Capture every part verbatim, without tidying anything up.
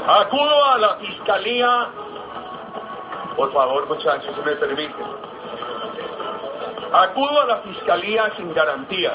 Acudo a la fiscalía, por favor muchachos, si me permiten. Acudo a la fiscalía sin garantías.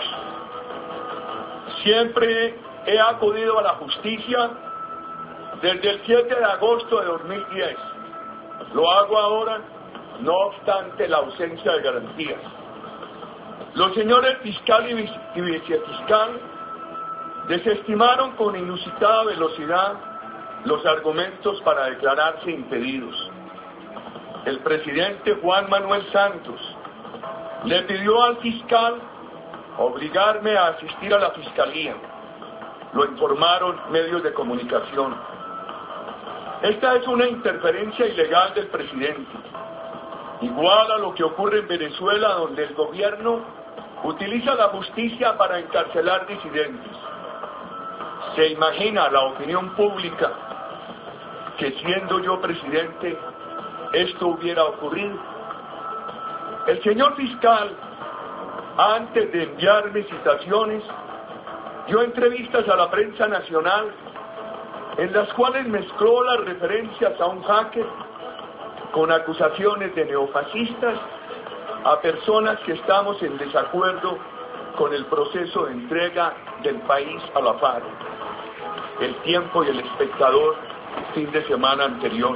Siempre he acudido a la justicia desde el siete de agosto de dos mil diez. Lo hago ahora, no obstante la ausencia de garantías. Los señores fiscal y, vice y vicefiscal desestimaron con inusitada velocidad los argumentos para declararse impedidos. El presidente Juan Manuel Santos le pidió al fiscal obligarme a asistir a la fiscalía. Lo informaron medios de comunicación. Esta es una interferencia ilegal del presidente, igual a lo que ocurre en Venezuela, donde el gobierno utiliza la justicia para encarcelar disidentes. ¿Se imagina la opinión pública que siendo yo presidente esto hubiera ocurrido? El señor fiscal, antes de enviarme citaciones, dio entrevistas a la prensa nacional en las cuales mezcló las referencias a un hacker con acusaciones de neofascistas a personas que estamos en desacuerdo con el proceso de entrega del país a la FARC. El Tiempo y El Espectador, fin de semana anterior.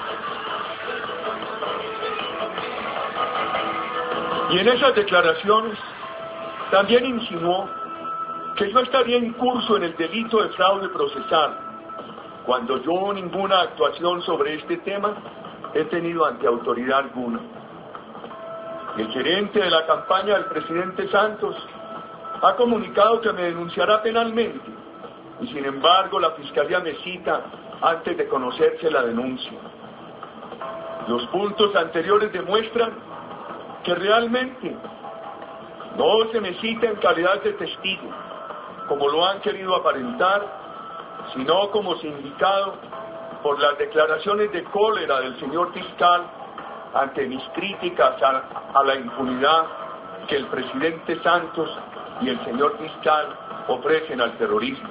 Y en esas declaraciones también insinuó que yo estaría incurso en el delito de fraude procesal, cuando yo ninguna actuación sobre este tema he tenido ante autoridad alguna. El gerente de la campaña del presidente Santos ha comunicado que me denunciará penalmente, y sin embargo la fiscalía me cita antes de conocerse la denuncia. Los puntos anteriores demuestran que realmente no se me cita en calidad de testigo, como lo han querido aparentar, sino como sindicado por las declaraciones de cólera del señor fiscal ante mis críticas a, a la impunidad que el presidente Santos y el señor fiscal ofrecen al terrorismo.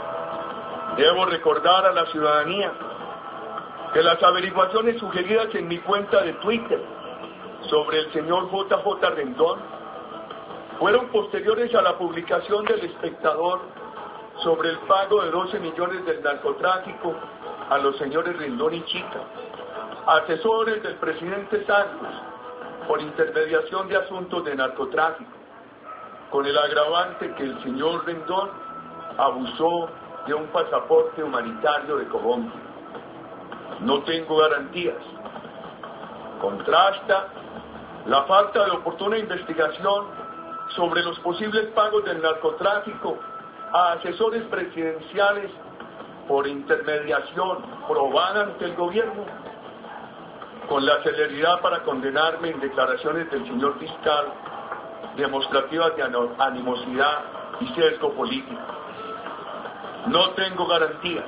Debo recordar a la ciudadanía que las averiguaciones sugeridas en mi cuenta de Twitter sobre el señor J J Rendón fueron posteriores a la publicación del Espectador sobre el pago de doce millones del narcotráfico a los señores Rendón y Chica, asesores del presidente Santos, por intermediación de asuntos de narcotráfico, con el agravante que el señor Rendón abusó de un pasaporte humanitario de Colombia. No tengo garantías. Contrasta la falta de oportuna investigación sobre los posibles pagos del narcotráfico a asesores presidenciales por intermediación probada ante el gobierno, con la celeridad para condenarme en declaraciones del señor fiscal demostrativas de animosidad y sesgo político. No tengo garantías.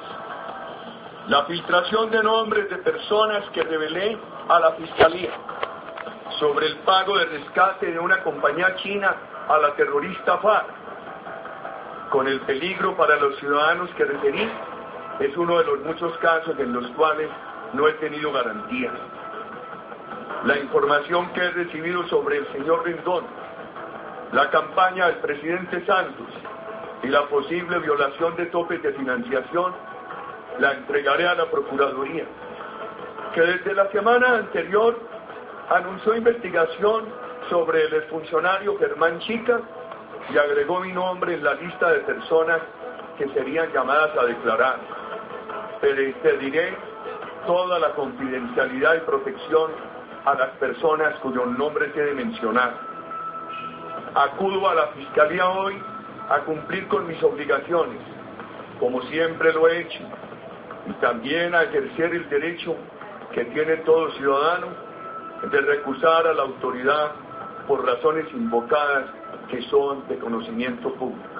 La filtración de nombres de personas que revelé a la fiscalía sobre el pago de rescate de una compañía china a la terrorista FARC, con el peligro para los ciudadanos que referí, es uno de los muchos casos en los cuales no he tenido garantías. La información que he recibido sobre el señor Rendón, la campaña del presidente Santos y la posible violación de topes de financiación, la entregaré a la Procuraduría, que desde la semana anterior anunció investigación sobre el exfuncionario Germán Chica y agregó mi nombre en la lista de personas que serían llamadas a declarar. Pediré toda la confidencialidad y protección a las personas cuyos nombres he de mencionar. Acudo a la Fiscalía hoy a cumplir con mis obligaciones, como siempre lo he hecho, y también a ejercer el derecho que tiene todo ciudadano de recusar a la autoridad por razones invocadas que son de conocimiento público.